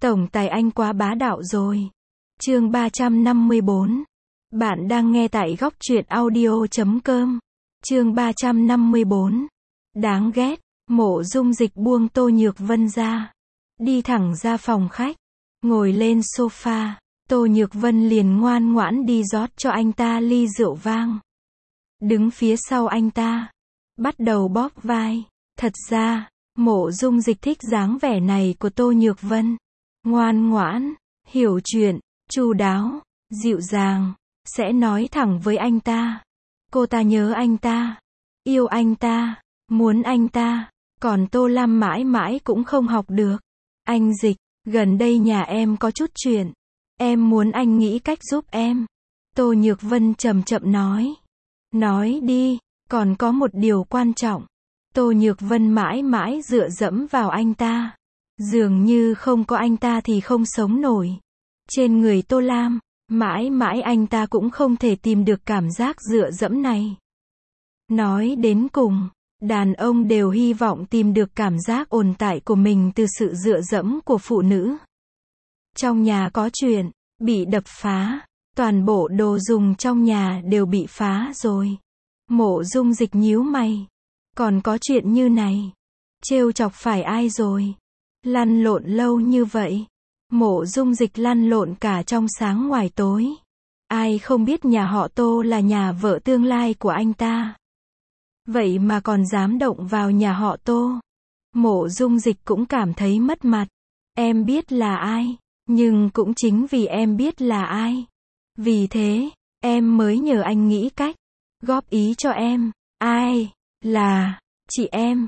Tổng tài anh quá bá đạo rồi. Chương 354. Bạn đang nghe tại góc truyện audio.com. Chương 354. Đáng ghét. Mộ Dung Dịch buông Tô Nhược Vân ra, đi thẳng ra phòng khách, ngồi lên sofa. Tô Nhược Vân liền ngoan ngoãn đi rót cho anh ta ly rượu vang. Đứng phía sau anh ta, bắt đầu bóp vai. Thật ra, Mộ Dung Dịch thích dáng vẻ này của Tô Nhược Vân. Ngoan ngoãn, hiểu chuyện, chu đáo, dịu dàng, sẽ nói thẳng với anh ta. Cô ta nhớ anh ta, yêu anh ta, muốn anh ta. Còn Tô Lam mãi mãi cũng không học được. Anh Dịch, gần đây nhà em có chút chuyện. Em muốn anh nghĩ cách giúp em. Tô Nhược Vân chậm chậm nói. Nói đi, còn có một điều quan trọng. Tô Nhược Vân mãi mãi dựa dẫm vào anh ta. Dường như không có anh ta thì không sống nổi. Trên người Tô Lam, mãi mãi anh ta cũng không thể tìm được cảm giác dựa dẫm này. Nói đến cùng, đàn ông đều hy vọng tìm được cảm giác ổn tại của mình từ sự dựa dẫm của phụ nữ. Trong nhà có chuyện, bị đập phá, toàn bộ đồ dùng trong nhà đều bị phá rồi. Mộ Dung Dịch nhíu mày. Còn có chuyện như này, trêu chọc phải ai rồi? Lăn lộn lâu như vậy. Mộ Dung Dịch lăn lộn cả trong sáng ngoài tối. Ai không biết nhà họ Tô là nhà vợ tương lai của anh ta. Vậy mà còn dám động vào nhà họ Tô. Mộ Dung Dịch cũng cảm thấy mất mặt. Em biết là ai, nhưng cũng chính vì em biết là ai, vì thế, em mới nhờ anh nghĩ cách, góp ý cho em. Ai? Là chị em,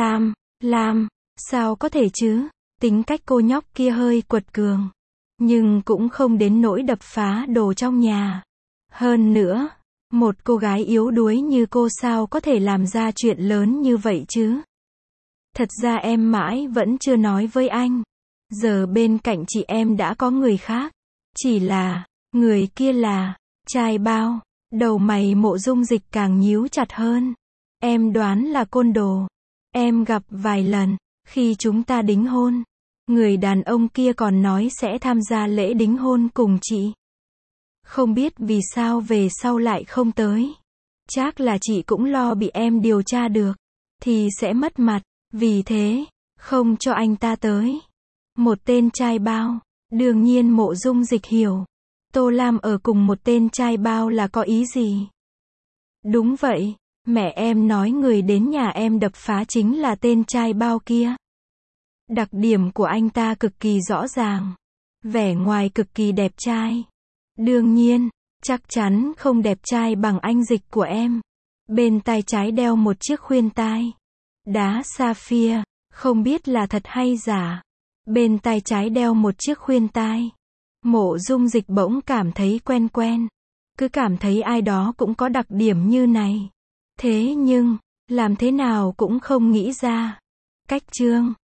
Lam, sao có thể chứ? Tính cách cô nhóc kia hơi quật cường, nhưng cũng không đến nỗi đập phá đồ trong nhà. Hơn nữa, một cô gái yếu đuối như cô sao có thể làm ra chuyện lớn như vậy chứ? Thật ra em mãi vẫn chưa nói với anh. Giờ bên cạnh chị em đã có người khác. Chỉ là, người kia là trai bao. Đầu mày Mộ Dung Dịch càng nhíu chặt hơn. Em đoán là côn đồ. Em gặp vài lần, khi chúng ta đính hôn. Người đàn ông kia còn nói sẽ tham gia lễ đính hôn cùng chị. Không biết vì sao về sau lại không tới. Chắc là chị cũng lo bị em điều tra được, thì sẽ mất mặt. Vì thế, không cho anh ta tới. Một tên trai bao. Đương nhiên Mộ Dung Dịch hiểu. Tô Lam ở cùng một tên trai bao là có ý gì? Đúng vậy, mẹ em nói người đến nhà em đập phá chính là tên trai bao kia. Đặc điểm của anh ta cực kỳ rõ ràng. Vẻ ngoài cực kỳ đẹp trai. Đương nhiên, chắc chắn không đẹp trai bằng anh Dịch của em. Bên tai trái đeo một chiếc khuyên tai. Đá sapphire, không biết là thật hay giả. Bên tai trái đeo một chiếc khuyên tai. Mộ Dung Dịch bỗng cảm thấy quen quen. Cứ cảm thấy ai đó cũng có đặc điểm như này. Thế nhưng, làm thế nào cũng không nghĩ ra. Cách chương